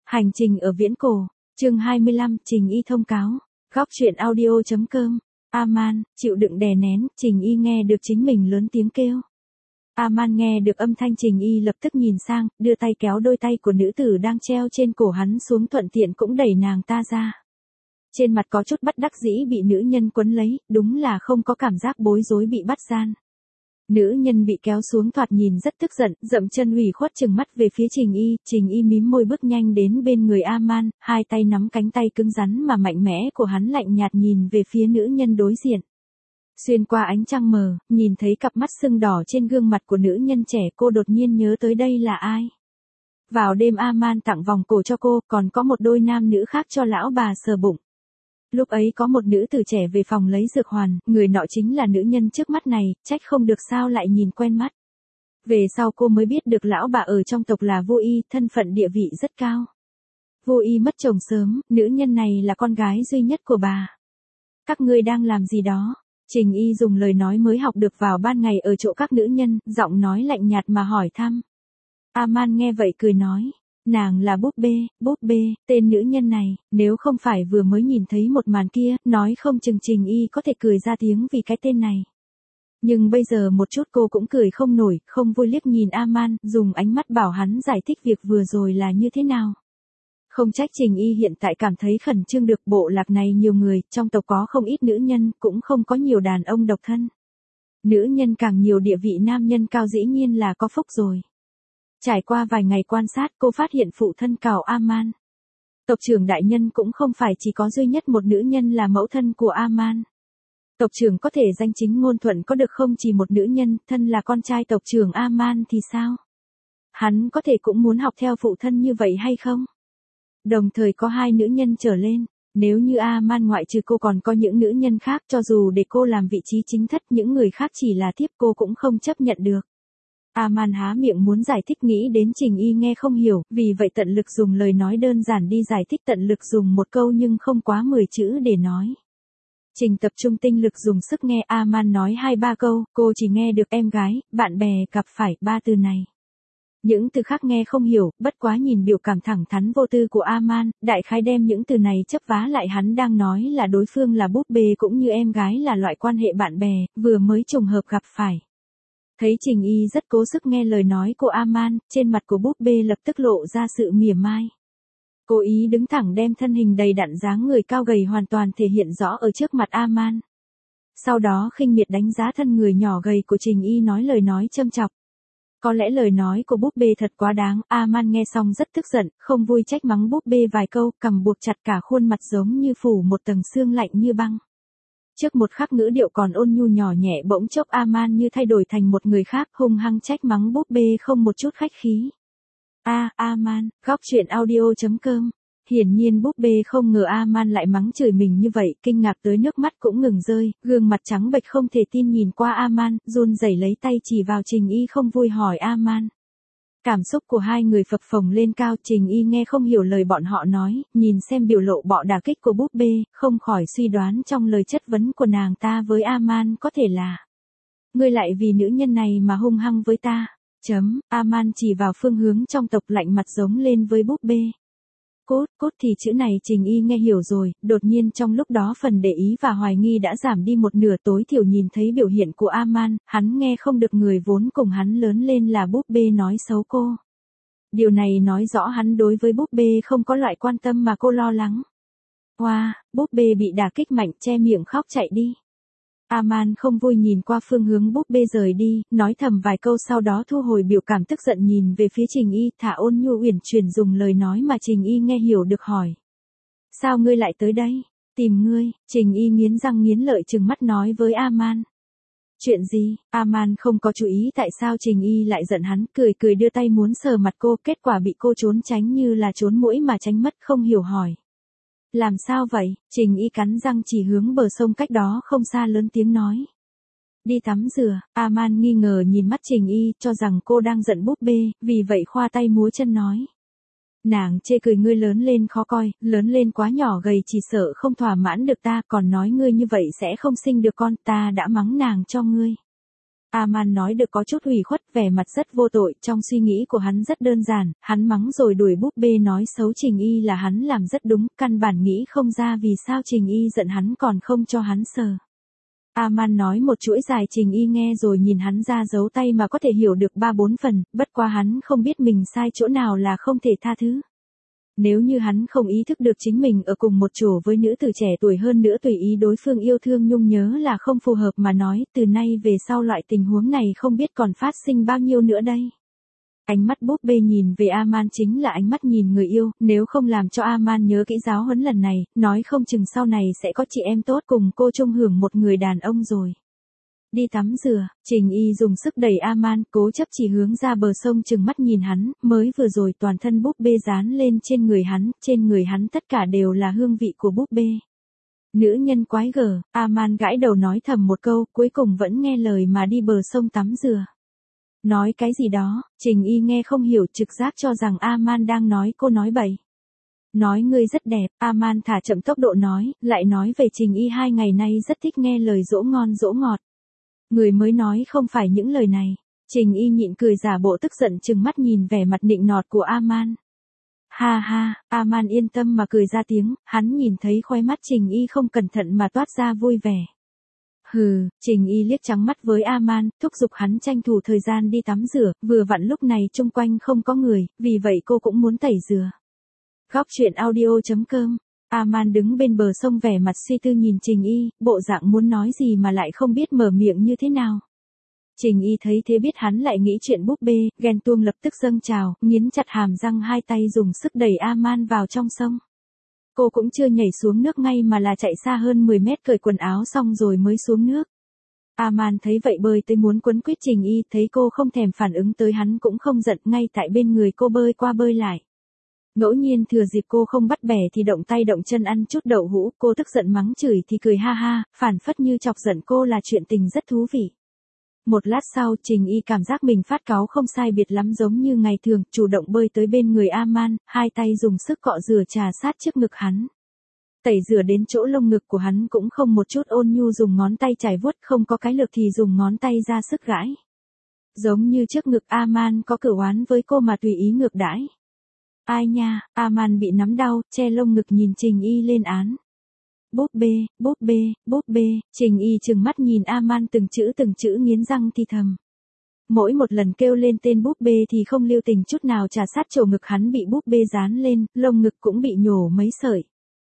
Hành trình ở viễn cổ, chương 25, Trình Y thông cáo. Góc truyện audio.com. Aman, chịu đựng đè nén, Trình Y nghe được chính mình lớn tiếng kêu. Aman nghe được âm thanh Trình Y lập tức nhìn sang, đưa tay kéo đôi tay của nữ tử đang treo trên cổ hắn xuống, thuận tiện cũng đẩy nàng ta ra. Trên mặt có chút bất đắc dĩ bị nữ nhân quấn lấy, đúng là không có cảm giác bối rối bị bắt gian. Nữ nhân bị kéo xuống thoạt nhìn rất tức giận, dậm chân ủy khuất trừng mắt về phía Trình Y mím môi bước nhanh đến bên người Aman, hai tay nắm cánh tay cứng rắn mà mạnh mẽ của hắn, lạnh nhạt nhìn về phía nữ nhân đối diện. Xuyên qua ánh trăng mờ, nhìn thấy cặp mắt sưng đỏ trên gương mặt của nữ nhân trẻ, cô đột nhiên nhớ tới đây là ai. Vào đêm Aman tặng vòng cổ cho cô, còn có một đôi nam nữ khác cho lão bà sờ bụng. Lúc ấy có một nữ tử trẻ về phòng lấy dược hoàn, người nọ chính là nữ nhân trước mắt này, trách không được sao lại nhìn quen mắt. Về sau cô mới biết được lão bà ở trong tộc là Vô Y, thân phận địa vị rất cao. Vô Y mất chồng sớm, nữ nhân này là con gái duy nhất của bà. Các ngươi đang làm gì đó? Trình Y dùng lời nói mới học được vào ban ngày ở chỗ các nữ nhân, giọng nói lạnh nhạt mà hỏi thăm. Aman nghe vậy cười nói. Nàng là búp bê, tên nữ nhân này, nếu không phải vừa mới nhìn thấy một màn kia, nói không chừng Trình Y có thể cười ra tiếng vì cái tên này. Nhưng bây giờ một chút cô cũng cười không nổi, không vui liếc nhìn Aman, dùng ánh mắt bảo hắn giải thích việc vừa rồi là như thế nào. Không trách Trình Y hiện tại cảm thấy khẩn trương, được bộ lạc này nhiều người, trong tộc có không ít nữ nhân, cũng không có nhiều đàn ông độc thân. Nữ nhân càng nhiều địa vị nam nhân cao dĩ nhiên là có phúc rồi. Trải qua vài ngày quan sát, cô phát hiện phụ thân cào Aman. Tộc trưởng đại nhân cũng không phải chỉ có duy nhất một nữ nhân là mẫu thân của Aman. Tộc trưởng có thể danh chính ngôn thuận có được không chỉ một nữ nhân, thân là con trai tộc trưởng Aman thì sao? Hắn có thể cũng muốn học theo phụ thân như vậy hay không? Đồng thời có hai nữ nhân trở lên, nếu như Aman ngoại trừ cô còn có những nữ nhân khác, cho dù để cô làm vị trí chính thất, những người khác chỉ là tiếp cô cũng không chấp nhận được. Aman há miệng muốn giải thích, nghĩ đến Trình Y nghe không hiểu, vì vậy tận lực dùng lời nói đơn giản đi giải thích, tận lực dùng một câu nhưng không quá 10 chữ để nói. Trình tập trung tinh lực dùng sức nghe Aman nói 2-3 câu, cô chỉ nghe được em gái, bạn bè, gặp phải, 3 từ này. Những từ khác nghe không hiểu, bất quá nhìn biểu cảm thẳng thắn vô tư của Aman, đại khái đem những từ này chấp vá lại, hắn đang nói là đối phương là búp bê cũng như em gái là loại quan hệ bạn bè, vừa mới trùng hợp gặp phải. Thấy Trình Y rất cố sức nghe lời nói của Aman, trên mặt của búp bê lập tức lộ ra sự mỉa mai. Cố ý đứng thẳng đem thân hình đầy đặn dáng người cao gầy hoàn toàn thể hiện rõ ở trước mặt Aman. Sau đó khinh miệt đánh giá thân người nhỏ gầy của Trình Y, nói lời nói châm chọc. Có lẽ lời nói của búp bê thật quá đáng, Aman nghe xong rất tức giận, không vui trách mắng búp bê vài câu, cằm buộc chặt cả khuôn mặt giống như phủ một tầng sương lạnh như băng. Trước một khắc ngữ điệu còn ôn nhu nhỏ nhẹ, bỗng chốc Aman như thay đổi thành một người khác, hung hăng trách mắng búp bê không một chút khách khí. Aman, góc truyện audio.com. Hiển nhiên búp bê không ngờ Aman lại mắng chửi mình như vậy, kinh ngạc tới nước mắt cũng ngừng rơi, gương mặt trắng bệch không thể tin nhìn qua Aman, run rẩy lấy tay chỉ vào Trình Y, không vui hỏi Aman. Cảm xúc của hai người phập phồng lên cao, Trình Y nghe không hiểu lời bọn họ nói, nhìn xem biểu lộ bạo đả kích của búp bê, không khỏi suy đoán trong lời chất vấn của nàng ta với Aman có thể là: ngươi lại vì nữ nhân này mà hung hăng với ta. Aman chỉ vào phương hướng trong tộc, lạnh mặt giống lên với búp bê. Cút thì chữ này Trình Y nghe hiểu rồi, đột nhiên trong lúc đó phần để ý và hoài nghi đã giảm đi một nửa, tối thiểu nhìn thấy biểu hiện của Aman, hắn nghe không được người vốn cùng hắn lớn lên là búp bê nói xấu cô. Điều này nói rõ hắn đối với búp bê không có loại quan tâm mà cô lo lắng. Búp bê bị đả kích mạnh, che miệng khóc chạy đi. Aman không vui nhìn qua phương hướng búp bê rời đi, nói thầm vài câu sau đó thu hồi biểu cảm tức giận nhìn về phía Trình Y, thả ôn nhu uyển chuyển dùng lời nói mà Trình Y nghe hiểu được hỏi. Sao ngươi lại tới đây? Tìm ngươi. Trình Y nghiến răng nghiến lợi trừng mắt nói với Aman. Chuyện gì? Aman không có chú ý tại sao Trình Y lại giận hắn, cười đưa tay muốn sờ mặt cô, kết quả bị cô trốn tránh như là trốn muỗi mà tránh mất, không hiểu hỏi. Làm sao vậy? Trình Y cắn răng chỉ hướng bờ sông cách đó không xa lớn tiếng nói. Đi tắm rửa. Aman nghi ngờ nhìn mắt Trình Y, cho rằng cô đang giận búp bê, vì vậy khoa tay múa chân nói. Nàng chê cười ngươi lớn lên khó coi, lớn lên quá nhỏ gầy chỉ sợ không thỏa mãn được ta, còn nói ngươi như vậy sẽ không sinh được con, ta đã mắng nàng cho ngươi. Aman nói được có chút ủy khuất, vẻ mặt rất vô tội, trong suy nghĩ của hắn rất đơn giản, hắn mắng rồi đuổi búp bê nói xấu Trình Y là hắn làm rất đúng, căn bản nghĩ không ra vì sao Trình Y giận hắn còn không cho hắn sờ. Aman nói một chuỗi dài, Trình Y nghe rồi nhìn hắn ra dấu tay mà có thể hiểu được 3-4 phần, bất quá hắn không biết mình sai chỗ nào là không thể tha thứ. Nếu như hắn không ý thức được chính mình ở cùng một chỗ với nữ tử trẻ tuổi hơn nữa tùy ý đối phương yêu thương nhung nhớ là không phù hợp mà nói, từ nay về sau loại tình huống này không biết còn phát sinh bao nhiêu nữa đây. Ánh mắt búp bê nhìn về Aman chính là ánh mắt nhìn người yêu, nếu không làm cho Aman nhớ kỹ giáo huấn lần này, nói không chừng sau này sẽ có chị em tốt cùng cô chung hưởng một người đàn ông rồi. Đi tắm rửa, Trình Y dùng sức đẩy Aman, cố chấp chỉ hướng ra bờ sông chừng mắt nhìn hắn, mới vừa rồi toàn thân búp bê dán lên trên người hắn tất cả đều là hương vị của búp bê. Nữ nhân quái gở, Aman gãi đầu nói thầm một câu, cuối cùng vẫn nghe lời mà đi bờ sông tắm rửa. Nói cái gì đó, Trình Y nghe không hiểu, trực giác cho rằng Aman đang nói cô nói bậy. Nói ngươi rất đẹp, Aman thả chậm tốc độ nói, lại nói về Trình Y 2 ngày nay rất thích nghe lời dỗ ngon dỗ ngọt. Người mới nói không phải những lời này. Trình Y nhịn cười giả bộ tức giận chừng mắt nhìn vẻ mặt nịnh nọt của Aman. Ha ha, Aman yên tâm mà cười ra tiếng, hắn nhìn thấy khóe mắt Trình Y không cẩn thận mà toát ra vui vẻ. Hừ, Trình Y liếc trắng mắt với Aman, thúc giục hắn tranh thủ thời gian đi tắm rửa, vừa vặn lúc này chung quanh không có người, vì vậy cô cũng muốn tẩy rửa. Góc truyện audio.com. Aman đứng bên bờ sông vẻ mặt suy tư nhìn Trình Y, bộ dạng muốn nói gì mà lại không biết mở miệng như thế nào. Trình Y thấy thế biết hắn lại nghĩ chuyện búp bê, ghen tuông lập tức dâng trào, nghiến chặt hàm răng, hai tay dùng sức đẩy Aman vào trong sông. Cô cũng chưa nhảy xuống nước ngay mà là chạy xa hơn 10 mét cởi quần áo xong rồi mới xuống nước. Aman thấy vậy bơi tới muốn quấn quýt Trình Y, thấy cô không thèm phản ứng tới hắn cũng không giận, ngay tại bên người cô bơi qua bơi lại. Ngẫu nhiên thừa dịp cô không bắt bẻ thì động tay động chân ăn chút đậu hũ, cô tức giận mắng chửi thì cười ha ha, phản phất như chọc giận cô là chuyện tình rất thú vị. Một lát sau, Trình Y cảm giác mình phát cáu không sai biệt lắm giống như ngày thường, chủ động bơi tới bên người Aman, hai tay dùng sức cọ rửa trà sát trước ngực hắn. Tẩy rửa đến chỗ lông ngực của hắn cũng không một chút ôn nhu, dùng ngón tay chải vuốt, không có cái lược thì dùng ngón tay ra sức gãi. Giống như trước ngực Aman có cửu oán với cô mà tùy ý ngược đãi. Ai nha, Aman bị nắm đau, che lông ngực nhìn Trình Y lên án. Búp bê, búp bê, búp bê, Trình Y trừng mắt nhìn Aman từng chữ nghiến răng thì thầm. Mỗi một lần kêu lên tên búp bê thì không lưu tình chút nào trà sát chỗ ngực hắn bị búp bê dán lên, lông ngực cũng bị nhổ mấy sợi.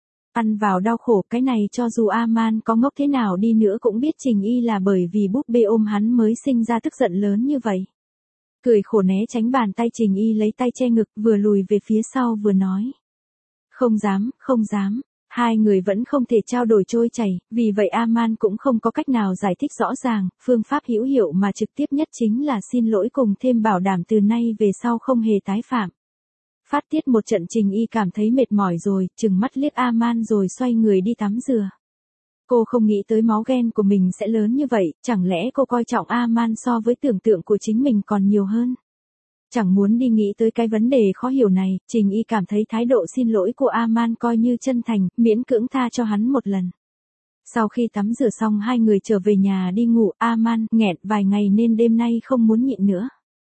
Ăn vào đau khổ, cái này cho dù Aman có ngốc thế nào đi nữa cũng biết Trình Y là bởi vì búp bê ôm hắn mới sinh ra tức giận lớn như vậy. Cười khổ né tránh bàn tay Trình Y lấy tay che ngực, vừa lùi về phía sau vừa nói. Không dám, không dám. Hai người vẫn không thể trao đổi trôi chảy, vì vậy Aman cũng không có cách nào giải thích rõ ràng, phương pháp hữu hiệu mà trực tiếp nhất chính là xin lỗi cùng thêm bảo đảm từ nay về sau không hề tái phạm. Phát tiết một trận, Trình Y cảm thấy mệt mỏi rồi, trừng mắt liếc Aman rồi xoay người đi tắm rửa. Cô không nghĩ tới máu ghen của mình sẽ lớn như vậy, chẳng lẽ cô coi trọng Aman so với tưởng tượng của chính mình còn nhiều hơn. Chẳng muốn đi nghĩ tới cái vấn đề khó hiểu này, Trình Y cảm thấy thái độ xin lỗi của Aman coi như chân thành, miễn cưỡng tha cho hắn một lần. Sau khi tắm rửa xong hai người trở về nhà đi ngủ, Aman nghẹn vài ngày nên đêm nay không muốn nhịn nữa.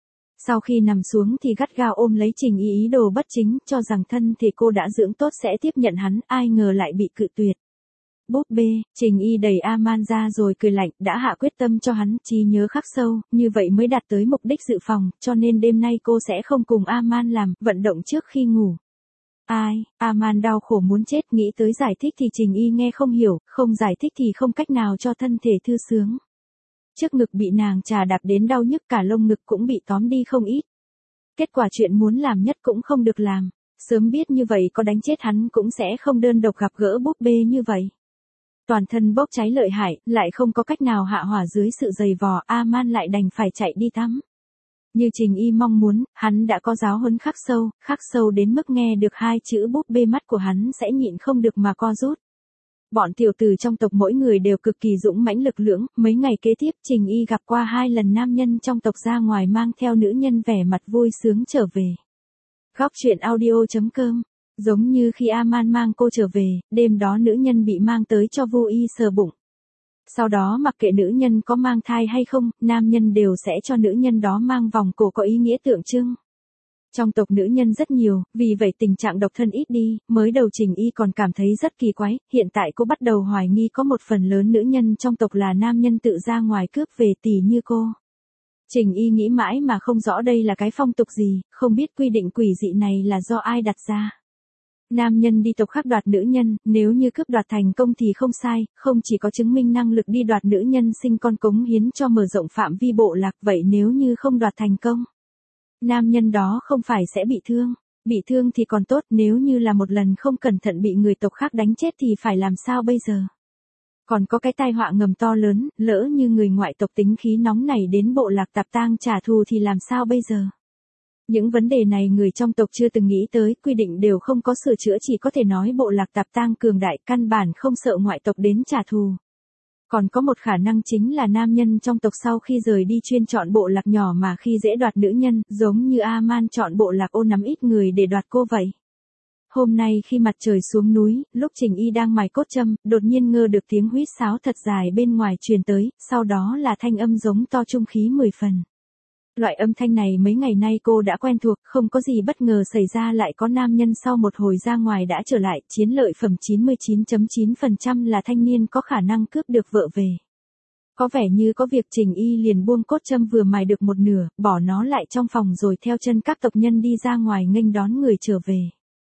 Sau khi nằm xuống thì gắt gao ôm lấy Trình Y, ý đồ bất chính, cho rằng thân thể cô đã dưỡng tốt sẽ tiếp nhận hắn, ai ngờ lại bị cự tuyệt. Búp bê, Trình Y đẩy Aman ra rồi cười lạnh, đã hạ quyết tâm cho hắn trí nhớ khắc sâu, như vậy mới đạt tới mục đích dự phòng, cho nên đêm nay cô sẽ không cùng Aman làm vận động trước khi ngủ. Ai, Aman đau khổ muốn chết, nghĩ tới giải thích thì Trình Y nghe không hiểu, không giải thích thì không cách nào cho thân thể thư sướng. Trước ngực bị nàng chà đạp đến đau nhức, cả lông ngực cũng bị tóm đi không ít. Kết quả chuyện muốn làm nhất cũng không được làm, sớm biết như vậy có đánh chết hắn cũng sẽ không đơn độc gặp gỡ búp bê như vậy. Toàn thân bốc cháy lợi hại, lại không có cách nào hạ hỏa dưới sự giày vò, Aman lại đành phải chạy đi tắm. Như Trình Y mong muốn, hắn đã có giáo huấn khắc sâu đến mức nghe được hai chữ búp bê mắt của hắn sẽ nhịn không được mà co rút. Bọn tiểu tử trong tộc mỗi người đều cực kỳ dũng mãnh lực lưỡng, mấy ngày kế tiếp Trình Y gặp qua 2 lần nam nhân trong tộc ra ngoài mang theo nữ nhân vẻ mặt vui sướng trở về. Góc truyện audio.com. Giống như khi Aman mang cô trở về, đêm đó nữ nhân bị mang tới cho vô y sờ bụng. Sau đó mặc kệ nữ nhân có mang thai hay không, nam nhân đều sẽ cho nữ nhân đó mang vòng cổ có ý nghĩa tượng trưng. Trong tộc nữ nhân rất nhiều, vì vậy tình trạng độc thân ít đi, mới đầu Trình Y còn cảm thấy rất kỳ quái, hiện tại cô bắt đầu hoài nghi có một phần lớn nữ nhân trong tộc là nam nhân tự ra ngoài cướp về tỉ như cô. Trình Y nghĩ mãi mà không rõ đây là cái phong tục gì, không biết quy định quỷ dị này là do ai đặt ra. Nam nhân đi tộc khác đoạt nữ nhân, nếu như cướp đoạt thành công thì không sai, không chỉ có chứng minh năng lực đi đoạt nữ nhân sinh con cống hiến cho mở rộng phạm vi bộ lạc, vậy nếu như không đoạt thành công, nam nhân đó không phải sẽ bị thương thì còn tốt, nếu như là một lần không cẩn thận bị người tộc khác đánh chết thì phải làm sao bây giờ? Còn có cái tai họa ngầm to lớn, lỡ như người ngoại tộc tính khí nóng này đến bộ lạc tạp tang trả thù thì làm sao bây giờ? Những vấn đề này người trong tộc chưa từng nghĩ tới, quy định đều không có sửa chữa, chỉ có thể nói bộ lạc tạp tang cường đại, căn bản không sợ ngoại tộc đến trả thù. Còn có một khả năng chính là nam nhân trong tộc sau khi rời đi chuyên chọn bộ lạc nhỏ mà khi dễ đoạt nữ nhân, giống như A-man chọn bộ lạc ô nắm ít người để đoạt cô vậy. Hôm nay khi mặt trời xuống núi, lúc Trình Y đang mài cốt châm, đột nhiên ngơ được tiếng huýt sáo thật dài bên ngoài truyền tới, sau đó là thanh âm giống to trung khí 10 phần. Loại âm thanh này mấy ngày nay cô đã quen thuộc, không có gì bất ngờ xảy ra, lại có nam nhân sau một hồi ra ngoài đã trở lại, chiến lợi phẩm 99.9% là thanh niên có khả năng cướp được vợ về. Có vẻ như có việc, Trình Y liền buông cốt châm vừa mài được một nửa, bỏ nó lại trong phòng rồi theo chân các tộc nhân đi ra ngoài nghênh đón người trở về.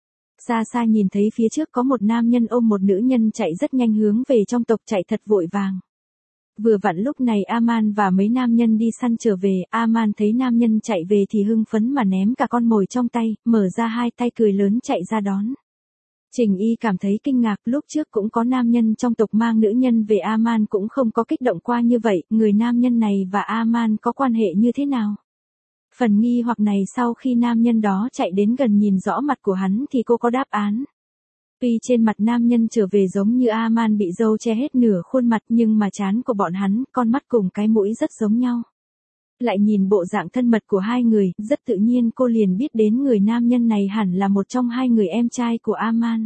Xa xa nhìn thấy phía trước có một nam nhân ôm một nữ nhân chạy rất nhanh hướng về trong tộc, chạy thật vội vàng. Vừa vặn lúc này A-man và mấy nam nhân đi săn trở về, A-man thấy nam nhân chạy về thì hưng phấn mà ném cả con mồi trong tay, mở ra hai tay cười lớn chạy ra đón. Trình Y cảm thấy kinh ngạc, lúc trước cũng có nam nhân trong tộc mang nữ nhân về, A-man cũng không có kích động qua như vậy, người nam nhân này và A-man có quan hệ như thế nào? Phần nghi hoặc này sau khi nam nhân đó chạy đến gần nhìn rõ mặt của hắn thì cô có đáp án. Tuy trên mặt nam nhân trở về giống như A-man bị râu che hết nửa khuôn mặt, nhưng mà trán của bọn hắn, con mắt cùng cái mũi rất giống nhau. Lại nhìn bộ dạng thân mật của hai người, rất tự nhiên cô liền biết đến người nam nhân này hẳn là một trong hai người em trai của A-man.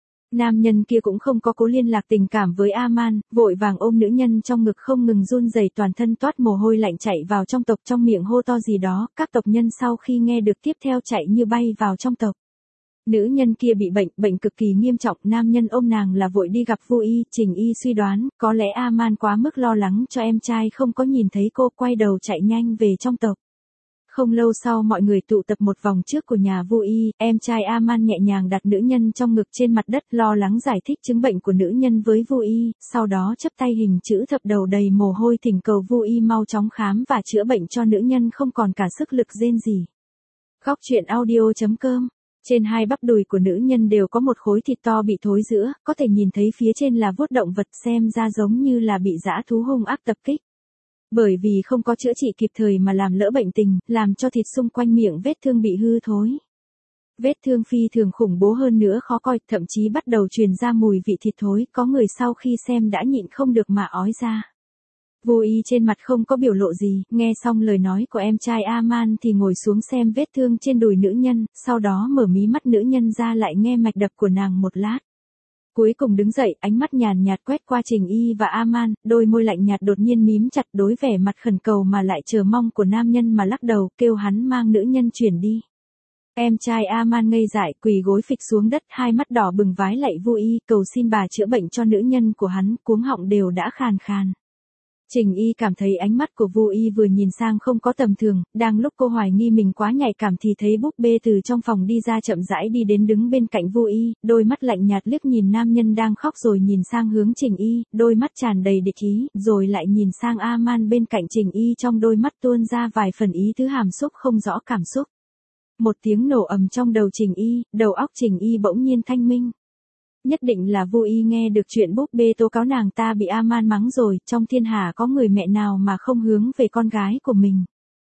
Nam nhân kia cũng không có cố liên lạc tình cảm với A-man, vội vàng ôm nữ nhân trong ngực không ngừng run rẩy, toàn thân toát mồ hôi lạnh chạy vào trong tộc, trong miệng hô to gì đó, các tộc nhân sau khi nghe được tiếp theo chạy như bay vào trong tộc. Nữ nhân kia bị bệnh cực kỳ nghiêm trọng, nam nhân ôm nàng là vội đi gặp Vu Y, Trình Y suy đoán, có lẽ A-man quá mức lo lắng cho em trai không có nhìn thấy cô, quay đầu chạy nhanh về trong tộc. Không lâu sau mọi người tụ tập một vòng trước của nhà Vu Y, em trai A-man nhẹ nhàng đặt nữ nhân trong ngực trên mặt đất, lo lắng giải thích chứng bệnh của nữ nhân với Vu Y, sau đó chắp tay hình chữ thập đầu đầy mồ hôi thỉnh cầu Vu Y mau chóng khám và chữa bệnh cho nữ nhân không còn cả sức lực rên rỉ. Góc truyện audio.com. Trên hai bắp đùi của nữ nhân đều có một khối thịt to bị thối rữa, có thể nhìn thấy phía trên là vuốt động vật, xem ra giống như là bị dã thú hung ác tập kích. Bởi vì không có chữa trị kịp thời mà làm lỡ bệnh tình, làm cho thịt xung quanh miệng vết thương bị hư thối. Vết thương phi thường khủng bố hơn nữa khó coi, thậm chí bắt đầu truyền ra mùi vị thịt thối, có người sau khi xem đã nhịn không được mà ói ra. Vu Y trên mặt không có biểu lộ gì, nghe xong lời nói của em trai A-man thì ngồi xuống xem vết thương trên đùi nữ nhân, sau đó mở mí mắt nữ nhân ra lại nghe mạch đập của nàng một lát. Cuối cùng đứng dậy, ánh mắt nhàn nhạt quét qua Trình Y và A-man, đôi môi lạnh nhạt đột nhiên mím chặt, đối vẻ mặt khẩn cầu mà lại chờ mong của nam nhân mà lắc đầu, kêu hắn mang nữ nhân chuyển đi. Em trai A-man ngây dại, quỳ gối phịch xuống đất, hai mắt đỏ bừng vái lạy Vu Y, cầu xin bà chữa bệnh cho nữ nhân của hắn, cuống họng đều đã khàn khàn. Trình Y cảm thấy ánh mắt của Vu Y vừa nhìn sang không có tầm thường, đang lúc cô hoài nghi mình quá nhạy cảm thì thấy búp bê từ trong phòng đi ra chậm rãi đi đến đứng bên cạnh Vu Y, đôi mắt lạnh nhạt liếc nhìn nam nhân đang khóc rồi nhìn sang hướng Trình Y, đôi mắt tràn đầy địch ý, rồi lại nhìn sang A-man bên cạnh Trình Y, trong đôi mắt tuôn ra vài phần ý tứ hàm xúc không rõ cảm xúc. Một tiếng nổ ầm trong đầu Trình Y, đầu óc Trình Y bỗng nhiên thanh minh. Nhất định là Vu Y nghe được chuyện búp bê tố cáo nàng ta bị A-man mắng rồi, trong thiên hạ có người mẹ nào mà không hướng về con gái của mình.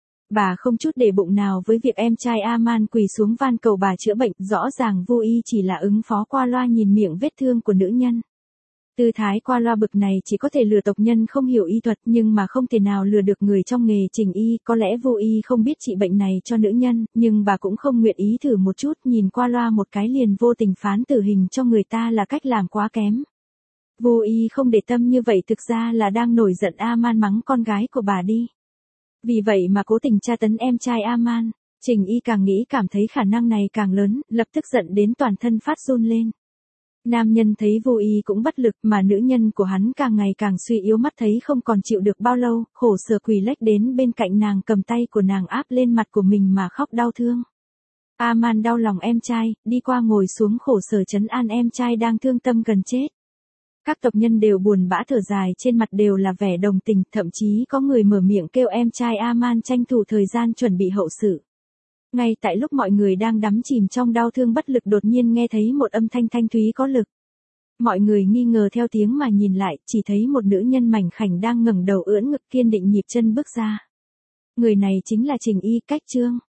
Bà không chút để bụng nào với việc em trai A-man quỳ xuống van cầu bà chữa bệnh, rõ ràng Vu Y chỉ là ứng phó qua loa nhìn miệng vết thương của nữ nhân. Tư thái qua loa bực này chỉ có thể lừa tộc nhân không hiểu y thuật, nhưng mà không thể nào lừa được người trong nghề Trình Y, có lẽ Vu Y không biết trị bệnh này cho nữ nhân, nhưng bà cũng không nguyện ý thử một chút, nhìn qua loa một cái liền vô tình phán tử hình cho người ta là cách làm quá kém. Vô Y không để tâm như vậy thực ra là đang nổi giận Aman mắng con gái của bà đi. Vì vậy mà cố tình tra tấn em trai Aman. Trình Y càng nghĩ cảm thấy khả năng này càng lớn, lập tức giận đến toàn thân phát run lên. Nam nhân thấy Vô Y cũng bất lực mà nữ nhân của hắn càng ngày càng suy yếu, mắt thấy không còn chịu được bao lâu, khổ sở quỳ lách đến bên cạnh nàng, cầm tay của nàng áp lên mặt của mình mà khóc đau thương. Aman đau lòng em trai, đi qua ngồi xuống khổ sở trấn an em trai đang thương tâm gần chết. Các tộc nhân đều buồn bã thở dài, trên mặt đều là vẻ đồng tình, thậm chí có người mở miệng kêu em trai Aman tranh thủ thời gian chuẩn bị hậu sự. Ngay tại lúc mọi người đang đắm chìm trong đau thương bất lực, đột nhiên nghe thấy một âm thanh thanh thúy có lực. Mọi người nghi ngờ theo tiếng mà nhìn lại, chỉ thấy một nữ nhân mảnh khảnh đang ngẩng đầu ưỡn ngực kiên định nhịp chân bước ra. Người này chính là Trình Y, Cách Trương.